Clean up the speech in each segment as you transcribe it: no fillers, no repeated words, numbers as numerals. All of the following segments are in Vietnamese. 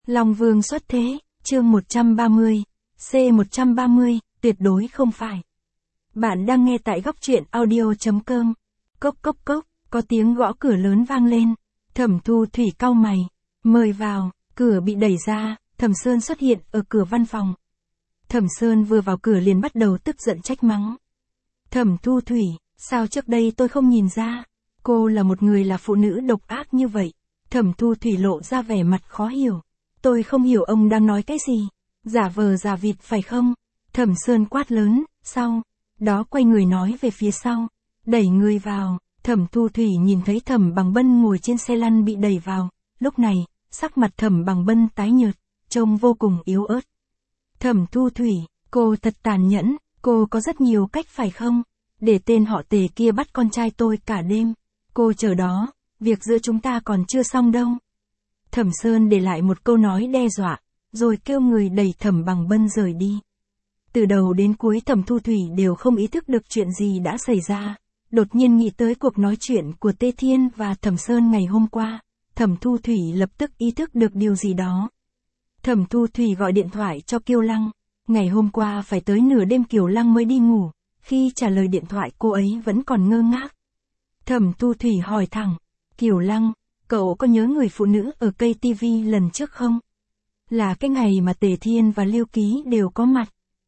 Long Vương xuất thế, chương 130, C130, tuyệt đối không phải. Bạn đang nghe tại góc truyện audio.com. Cốc cốc cốc, có tiếng gõ cửa lớn vang lên. Thẩm Thu Thủy cau mày, mời vào, cửa bị đẩy ra, Thẩm Sơn xuất hiện ở cửa văn phòng. Thẩm Sơn vừa vào cửa liền bắt đầu tức giận trách mắng. Thẩm Thu Thủy, sao trước đây tôi không nhìn ra, cô là một người là phụ nữ độc ác như vậy. Thẩm Thu Thủy lộ ra vẻ mặt khó hiểu. Tôi không hiểu ông đang nói cái gì, giả vờ giả vịt phải không? Thẩm Sơn quát lớn, sau đó quay người nói về phía sau, đẩy người vào. Thẩm Thu Thủy nhìn thấy Thẩm Bằng Bân ngồi trên xe lăn bị đẩy vào, lúc này, sắc mặt Thẩm Bằng Bân tái nhợt, trông vô cùng yếu ớt. Thẩm Thu Thủy, cô thật tàn nhẫn, cô có rất nhiều cách phải không? Để tên họ Tề kia bắt con trai tôi cả đêm. Cô chờ đó, việc giữa chúng ta còn chưa xong đâu. Thẩm Sơn để lại một câu nói đe dọa, rồi kêu người đẩy Thẩm Bằng Bân rời đi. Từ đầu đến cuối Thẩm Thu Thủy đều không ý thức được chuyện gì đã xảy ra. Đột nhiên nghĩ tới cuộc nói chuyện của Tê Thiên và Thẩm Sơn ngày hôm qua, Thẩm Thu Thủy lập tức ý thức được điều gì đó. Thẩm Thu Thủy gọi điện thoại cho Kiều Lăng. Ngày hôm qua phải tới nửa đêm Kiều Lăng mới đi ngủ, khi trả lời điện thoại cô ấy vẫn còn ngơ ngác. Thẩm Thu Thủy hỏi thẳng, Kiều Lăng, cậu có nhớ người phụ nữ ở cây TV lần trước không? Là cái ngày mà Tề Thiên và Lưu Ký đều có mặt.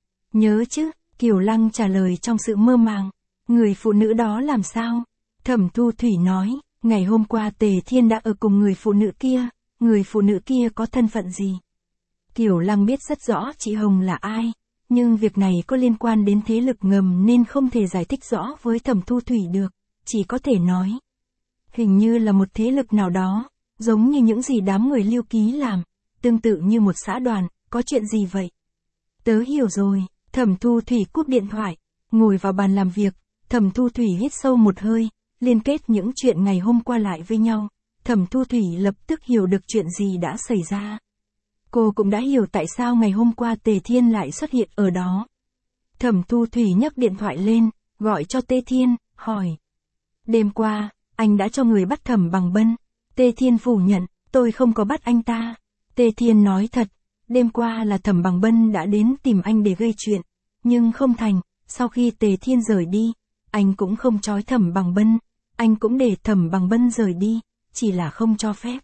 Nhớ chứ, Kiều Lăng trả lời trong sự mơ màng. Người phụ nữ đó làm sao? Thẩm Thu Thủy nói, ngày hôm qua Tề Thiên đã ở cùng người phụ nữ kia, người phụ nữ kia có thân phận gì? Kiều Lăng biết rất rõ chị Hồng là ai, nhưng việc này có liên quan đến thế lực ngầm nên không thể giải thích rõ với Thẩm Thu Thủy được, chỉ có thể nói. Hình như là một thế lực nào đó, giống như những gì đám người Lưu Ký làm, tương tự như một xã đoàn, có chuyện gì vậy? Tớ hiểu rồi, Thẩm Thu Thủy cúp điện thoại, ngồi vào bàn làm việc, Thẩm Thu Thủy hít sâu một hơi, liên kết những chuyện ngày hôm qua lại với nhau, Thẩm Thu Thủy lập tức hiểu được chuyện gì đã xảy ra. Cô cũng đã hiểu tại sao ngày hôm qua Tề Thiên lại xuất hiện ở đó. Thẩm Thu Thủy nhấc điện thoại lên, gọi cho Tê Thiên, hỏi. Đêm qua, anh đã cho người bắt Thẩm Bằng Bân. Tê Thiên phủ nhận, tôi không có bắt anh ta. Tê Thiên nói thật, đêm qua là Thẩm Bằng Bân đã đến tìm anh để gây chuyện, nhưng không thành, sau khi Tề Thiên rời đi, anh cũng không trói Thẩm Bằng Bân, anh cũng để Thẩm Bằng Bân rời đi, chỉ là không cho phép.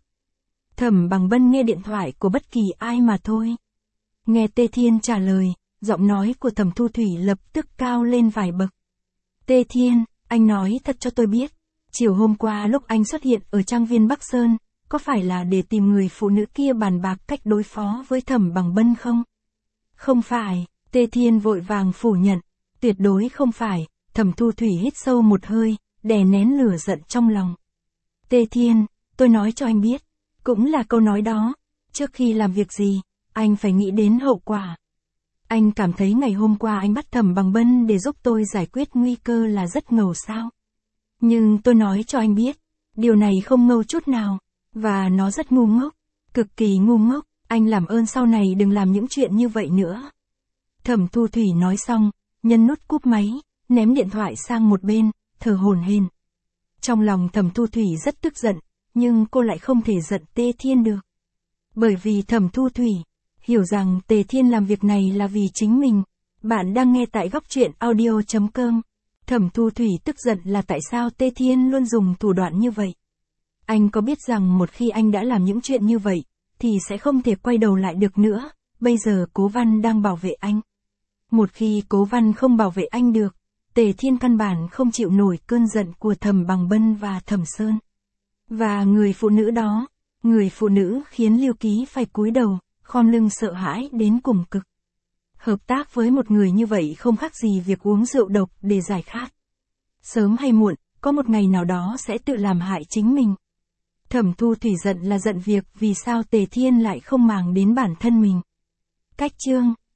Thẩm Bằng Bân nghe điện thoại của bất kỳ ai mà thôi. Nghe Tê Thiên trả lời, giọng nói của Thẩm Thu Thủy lập tức cao lên vài bậc. Tê Thiên, anh nói thật cho tôi biết, chiều hôm qua lúc anh xuất hiện ở trang viên Bắc Sơn, có phải là để tìm người phụ nữ kia bàn bạc cách đối phó với Thẩm Bằng Bân không? Không phải, Tê Thiên vội vàng phủ nhận, tuyệt đối không phải. Thẩm Thu Thủy hít sâu một hơi, đè nén lửa giận trong lòng. Tê Thiên, tôi nói cho anh biết, cũng là câu nói đó, trước khi làm việc gì, anh phải nghĩ đến hậu quả. Anh cảm thấy ngày hôm qua anh bắt Thẩm Bằng Bân để giúp tôi giải quyết nguy cơ là rất ngầu sao? Nhưng tôi nói cho anh biết, điều này không ngầu chút nào, và nó rất ngu ngốc, cực kỳ ngu ngốc, anh làm ơn sau này đừng làm những chuyện như vậy nữa. Thẩm Thu Thủy nói xong, nhấn nút cúp máy, ném điện thoại sang một bên, thở hổn hển. Trong lòng Thẩm Thu Thủy rất tức giận, nhưng cô lại không thể giận Tê Thiên được. Bởi vì Thẩm Thu Thủy hiểu rằng Tề Thiên làm việc này là vì chính mình. Bạn đang nghe tại góc truyện audio.com. Thẩm Thu Thủy tức giận là tại sao Tê Thiên luôn dùng thủ đoạn như vậy. Anh có biết rằng một khi anh đã làm những chuyện như vậy, thì sẽ không thể quay đầu lại được nữa. Bây giờ Cố Văn đang bảo vệ anh. Một khi Cố Văn không bảo vệ anh được, Tề Thiên căn bản không chịu nổi cơn giận của Thẩm Bằng Bân và Thẩm Sơn. Và người phụ nữ đó, người phụ nữ khiến Lưu Ký phải cúi đầu, khom lưng sợ hãi đến cùng cực. Hợp tác với một người như vậy không khác gì việc uống rượu độc để giải khát. Sớm hay muộn, có một ngày nào đó sẽ tự làm hại chính mình. Thẩm Thu Thủy giận là giận việc vì sao Tề Thiên lại không màng đến bản thân mình. Cách chương